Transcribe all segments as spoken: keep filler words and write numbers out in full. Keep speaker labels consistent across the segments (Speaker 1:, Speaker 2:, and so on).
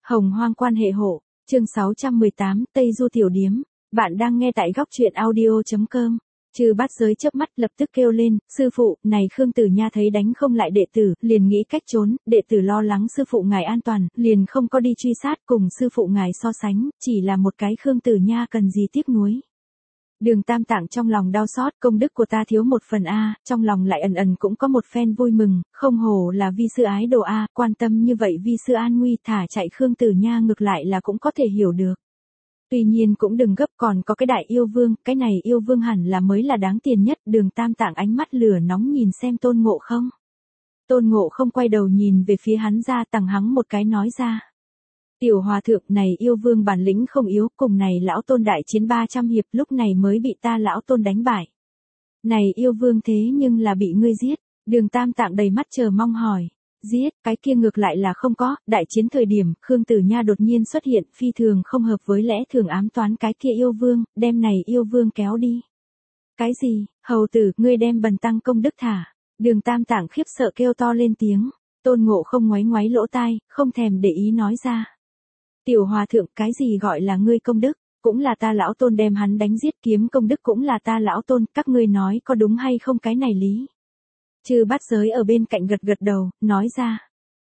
Speaker 1: Hồng hoang quan hệ hộ, chương sáu trăm mười tám, Tây Du Tiểu Điếm. Bạn đang nghe tại góc truyện audio.com. Chư Bát Giới chớp mắt lập tức kêu lên, sư phụ, này Khương Tử Nha thấy đánh không lại đệ tử, liền nghĩ cách trốn, đệ tử lo lắng sư phụ ngài an toàn, liền không có đi truy sát cùng sư phụ ngài so sánh, chỉ là một cái Khương Tử Nha cần gì tiếc nuối. Đường Tam Tạng trong lòng đau xót, công đức của ta thiếu một phần a, trong lòng lại ẩn ẩn cũng có một phen vui mừng, không hổ là vi sư ái đồ a, quan tâm như vậy vi sư an nguy, thả chạy Khương Tử Nha ngược lại là cũng có thể hiểu được. Tuy nhiên cũng đừng gấp, còn có cái đại yêu vương, cái này yêu vương hẳn là mới là đáng tiền nhất. Đường Tam Tạng ánh mắt lửa nóng nhìn xem Tôn Ngộ Không. Tôn Ngộ Không quay đầu nhìn về phía hắn, ra tằng hắng một cái nói ra. Tiểu hòa thượng, này yêu vương bản lĩnh không yếu, cùng này lão Tôn đại chiến ba trăm hiệp, lúc này mới bị ta lão Tôn đánh bại. Này yêu vương thế nhưng là bị ngươi giết. Đường Tam Tạng đầy mắt chờ mong hỏi. Giết, cái kia ngược lại là không có, đại chiến thời điểm, Khương Tử Nha đột nhiên xuất hiện, phi thường không hợp với lẽ thường ám toán cái kia yêu vương, đem này yêu vương kéo đi. Cái gì, hầu tử, ngươi đem bần tăng công đức thả. Đường Tam Tạng khiếp sợ kêu to lên tiếng. Tôn Ngộ Không ngoáy ngoáy lỗ tai, không thèm để ý nói ra. Tiểu hòa thượng, cái gì gọi là ngươi công đức, cũng là ta lão Tôn đem hắn đánh giết, kiếm công đức cũng là ta lão Tôn, các ngươi nói có đúng hay không cái này lý. Chư Bát Giới ở bên cạnh gật gật đầu, nói ra.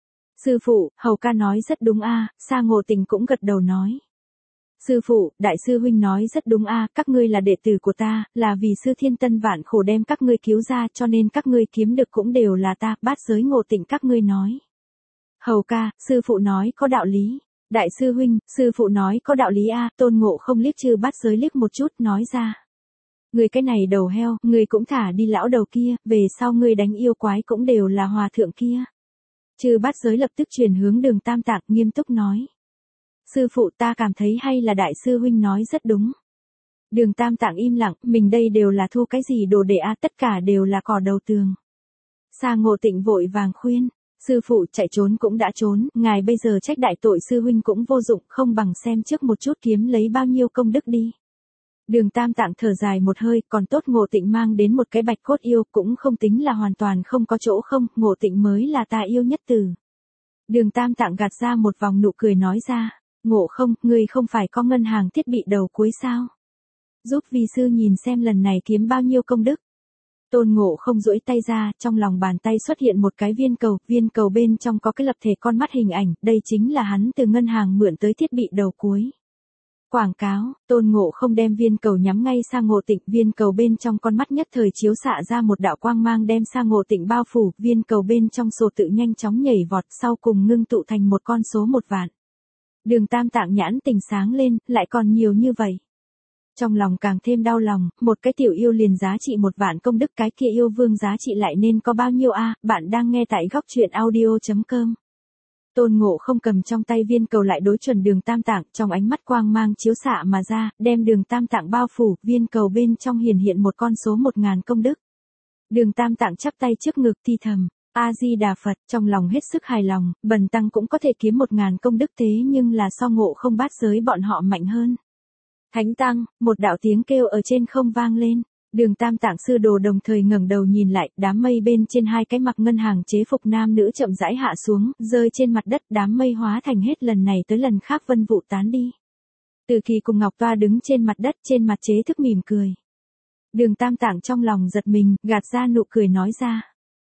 Speaker 1: Sư phụ, hầu ca nói rất đúng a. Sa Ngộ Tịnh cũng gật đầu nói. Sư phụ, đại sư huynh nói rất đúng a, các ngươi là đệ tử của ta, là vì sư thiên tân vạn khổ đem các ngươi cứu ra, cho nên các ngươi kiếm được cũng đều là ta. Bát Giới Ngộ Tịnh các ngươi nói. Hầu ca, sư phụ nói có đạo lý. Đại sư huynh, sư phụ nói có đạo lý a. Tôn Ngộ Không liếc Chư Bát Giới liếc một chút, nói ra. Người cái này đầu heo, người cũng thả đi lão đầu kia, về sau ngươi đánh yêu quái cũng đều là hòa thượng kia. Chư Bát Giới lập tức chuyển hướng Đường Tam Tạng, nghiêm túc nói. Sư phụ, ta cảm thấy hay là đại sư huynh nói rất đúng. Đường Tam Tạng im lặng, mình đây đều là thu cái gì đồ đệ a, tất cả đều là cỏ đầu tường. Sa Ngộ Tịnh vội vàng khuyên. Sư phụ, chạy trốn cũng đã trốn, ngài bây giờ trách đại tội sư huynh cũng vô dụng, không bằng xem trước một chút kiếm lấy bao nhiêu công đức đi. Đường Tam Tạng thở dài một hơi, còn tốt Ngộ Tịnh mang đến một cái bạch cốt yêu, cũng không tính là hoàn toàn không có chỗ không, Ngộ Tịnh mới là ta yêu nhất từ. Đường Tam Tạng gạt ra một vòng nụ cười nói ra, Ngộ Không, ngươi không phải có ngân hàng thiết bị đầu cuối sao? Giúp vi sư nhìn xem lần này kiếm bao nhiêu công đức. Tôn Ngộ Không duỗi tay ra, trong lòng bàn tay xuất hiện một cái viên cầu, viên cầu bên trong có cái lập thể con mắt hình ảnh, đây chính là hắn từ ngân hàng mượn tới thiết bị đầu cuối. Quảng cáo, Tôn Ngộ Không đem viên cầu nhắm ngay sang Ngộ Tịnh, viên cầu bên trong con mắt nhất thời chiếu xạ ra một đạo quang mang đem sang Ngộ Tịnh bao phủ, viên cầu bên trong số tự nhanh chóng nhảy vọt, sau cùng ngưng tụ thành một con số một vạn. Đường Tam Tạng nhãn tình sáng lên, lại còn nhiều như vậy. Trong lòng càng thêm đau lòng, một cái tiểu yêu liền giá trị một vạn công đức, cái kia yêu vương giá trị lại nên có bao nhiêu a? Bạn đang nghe tại góc truyện audio.com. Tôn Ngộ Không cầm trong tay viên cầu lại đối chuẩn Đường Tam Tạng, trong ánh mắt quang mang chiếu xạ mà ra, đem Đường Tam Tạng bao phủ, viên cầu bên trong hiển hiện một con số một ngàn công đức. Đường Tam Tạng chắp tay trước ngực thi thầm, A Di Đà Phật, trong lòng hết sức hài lòng, bần tăng cũng có thể kiếm một ngàn công đức, thế nhưng là so Ngộ Không Bát Giới bọn họ mạnh hơn. Thánh tăng, một đạo tiếng kêu ở trên không vang lên. Đường Tam Tạng sư đồ đồng thời ngẩng đầu nhìn lại, đám mây bên trên hai cái mặc ngân hàng chế phục nam nữ chậm rãi hạ xuống, rơi trên mặt đất, đám mây hóa thành hết lần này tới lần khác vân vụ tán đi. Từ Kỳ cùng Ngọc Toa đứng trên mặt đất, trên mặt chế thức mỉm cười. Đường Tam Tạng trong lòng giật mình, gạt ra nụ cười nói ra.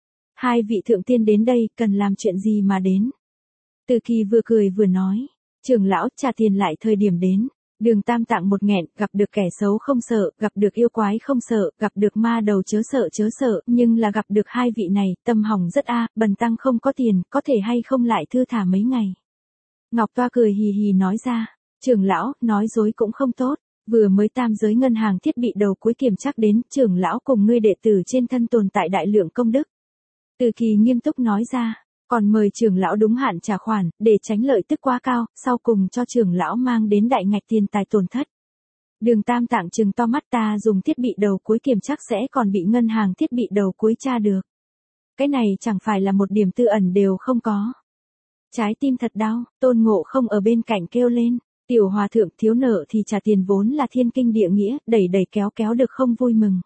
Speaker 1: Hai vị thượng tiên đến đây, cần làm chuyện gì mà đến? Từ Kỳ vừa cười vừa nói, trưởng lão trả tiền lại thời điểm đến. Đường Tam Tạng một nghẹn, gặp được kẻ xấu không sợ, gặp được yêu quái không sợ, gặp được ma đầu chớ sợ chớ sợ, nhưng là gặp được hai vị này, tâm hỏng rất a, bần tăng không có tiền, có thể hay không lại thư thả mấy ngày. Ngọc Toa cười hì hì nói ra, trưởng lão, nói dối cũng không tốt, vừa mới tam giới ngân hàng thiết bị đầu cuối kiểm chắc đến, trưởng lão cùng ngươi đệ tử trên thân tồn tại đại lượng công đức. Từ Kỳ nghiêm túc nói ra. Còn mời trưởng lão đúng hạn trả khoản, để tránh lợi tức quá cao, sau cùng cho trưởng lão mang đến đại ngạch tiền tài tổn thất. Đường Tam Tạng trừng to mắt, ta dùng thiết bị đầu cuối kiểm chắc sẽ còn bị ngân hàng thiết bị đầu cuối tra được. Cái này chẳng phải là một điểm tư ẩn đều không có. Trái tim thật đau, Tôn Ngộ Không ở bên cạnh kêu lên, tiểu hòa thượng thiếu nợ thì trả tiền vốn là thiên kinh địa nghĩa, đẩy đẩy kéo kéo được không vui mừng.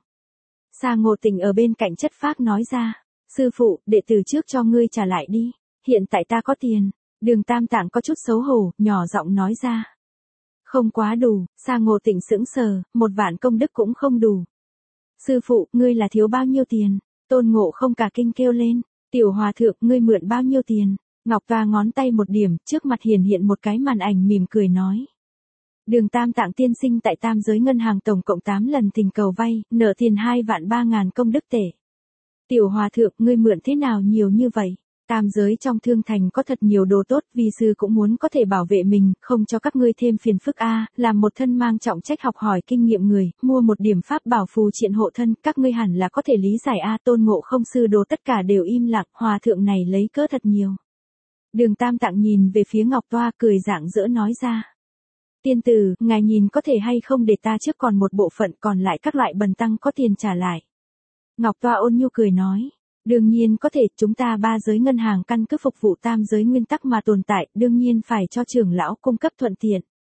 Speaker 1: Sa Ngộ Tịnh ở bên cạnh chất phác nói ra. Sư phụ, đệ tử trước cho ngươi trả lại đi, hiện tại ta có tiền. Đường Tam Tạng có chút xấu hổ, nhỏ giọng nói ra. Không quá đủ, Sa Ngộ Tịnh sững sờ, một vạn công đức cũng không đủ. Sư phụ, ngươi là thiếu bao nhiêu tiền? Tôn Ngộ Không cả kinh kêu lên. Tiểu hòa thượng, ngươi mượn bao nhiêu tiền? Ngọc Toa ngón tay một điểm, trước mặt hiển hiện một cái màn ảnh mỉm cười nói. Đường Tam Tạng tiên sinh tại tam giới ngân hàng tổng cộng tám lần thỉnh cầu vay, nợ tiền hai vạn ba ngàn công đức tệ. Tiểu hòa thượng, ngươi mượn thế nào nhiều như vậy? Tam giới trong thương thành có thật nhiều đồ tốt, vi sư cũng muốn có thể bảo vệ mình, không cho các ngươi thêm phiền phức a, làm một thân mang trọng trách học hỏi kinh nghiệm người, mua một điểm pháp bảo phù triện hộ thân, các ngươi hẳn là có thể lý giải a. Tôn Ngộ Không sư đồ tất cả đều im lặng, hòa thượng này lấy cớ thật nhiều. Đường Tam Tạng nhìn về phía Ngọc Toa cười rạng rỡ nói ra. Tiên tử, ngài nhìn có thể hay không để ta trước còn một bộ phận, còn lại các loại bần tăng có tiền trả lại. Ngọc Toa ôn nhu cười nói. Đương nhiên có thể, chúng ta ba giới ngân hàng căn cứ phục vụ tam giới nguyên tắc mà tồn tại, đương nhiên phải cho trưởng lão cung cấp thuận tiện.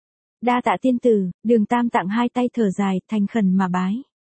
Speaker 1: Đa tạ tiên tử. Đường Tam Tạng hai tay thở dài, thành khẩn mà bái.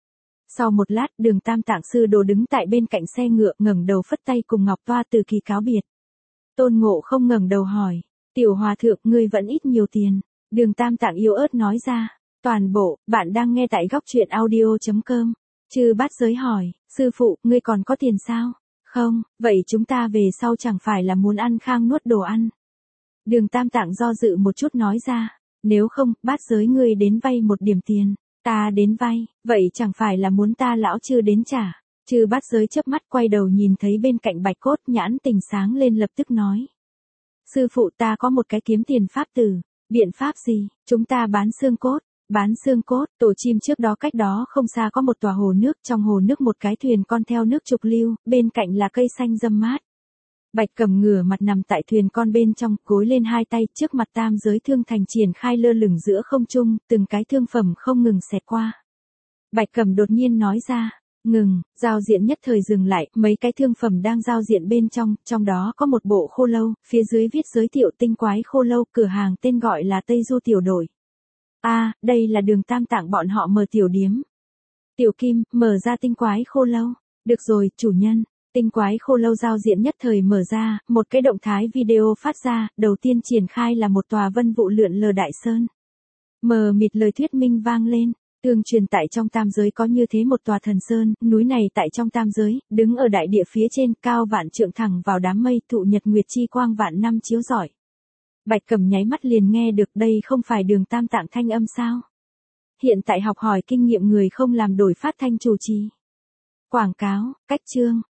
Speaker 1: Sau một lát, Đường Tam Tạng sư đồ đứng tại bên cạnh xe ngựa, ngẩng đầu phất tay cùng Ngọc Toa từ kỳ cáo biệt. Tôn Ngộ Không ngẩng đầu hỏi, tiểu hòa thượng, ngươi vẫn ít nhiều tiền. Đường Tam Tạng yếu ớt nói ra. Toàn bộ, bạn đang nghe tại góc truyện audio chấm com. Chư Bát Giới hỏi, sư phụ, ngươi còn có tiền sao? Không, vậy chúng ta về sau chẳng phải là muốn ăn khang nuốt đồ ăn. Đường Tam Tạng do dự một chút nói ra, nếu không, Bát Giới ngươi đến vay một điểm tiền, ta đến vay, vậy chẳng phải là muốn ta lão chư đến trả. Chư Bát Giới chớp mắt quay đầu nhìn thấy bên cạnh Bạch Cốt, nhãn tình sáng lên lập tức nói. Sư phụ, ta có một cái kiếm tiền pháp tử. Biện pháp gì? Chúng ta bán xương cốt. Bán xương cốt, tổ chim trước đó cách đó không xa có một tòa hồ nước, trong hồ nước một cái thuyền con theo nước trục lưu, bên cạnh là cây xanh râm mát. Bạch Cầm ngửa mặt nằm tại thuyền con bên trong, gối lên hai tay, trước mặt tam giới thương thành triển khai lơ lửng giữa không trung, từng cái thương phẩm không ngừng xẹt qua. Bạch Cầm đột nhiên nói ra, ngừng, giao diện nhất thời dừng lại, mấy cái thương phẩm đang giao diện bên trong, trong đó có một bộ khô lâu, phía dưới viết giới thiệu tinh quái khô lâu, cửa hàng tên gọi là Tây Du Tiểu Đội. A, à, đây là Đường Tam Tạng bọn họ mở tiểu điếm. Tiểu Kim, mở ra tinh quái khô lâu. Được rồi, chủ nhân. Tinh quái khô lâu giao diện nhất thời mở ra, một cái động thái video phát ra, đầu tiên triển khai là một tòa vân vụ lượn lờ đại sơn. Mờ mịt lời thuyết minh vang lên, tương truyền tại trong tam giới có như thế một tòa thần sơn, núi này tại trong tam giới, đứng ở đại địa phía trên, cao vạn trượng thẳng vào đám mây, thụ nhật nguyệt chi quang vạn năm chiếu rọi. Bạch Cầm nháy mắt liền nghe được, đây không phải Đường Tam Tạng thanh âm sao? Hiện tại học hỏi kinh nghiệm người không làm đổi phát thanh chủ trì. Quảng cáo, cách chương,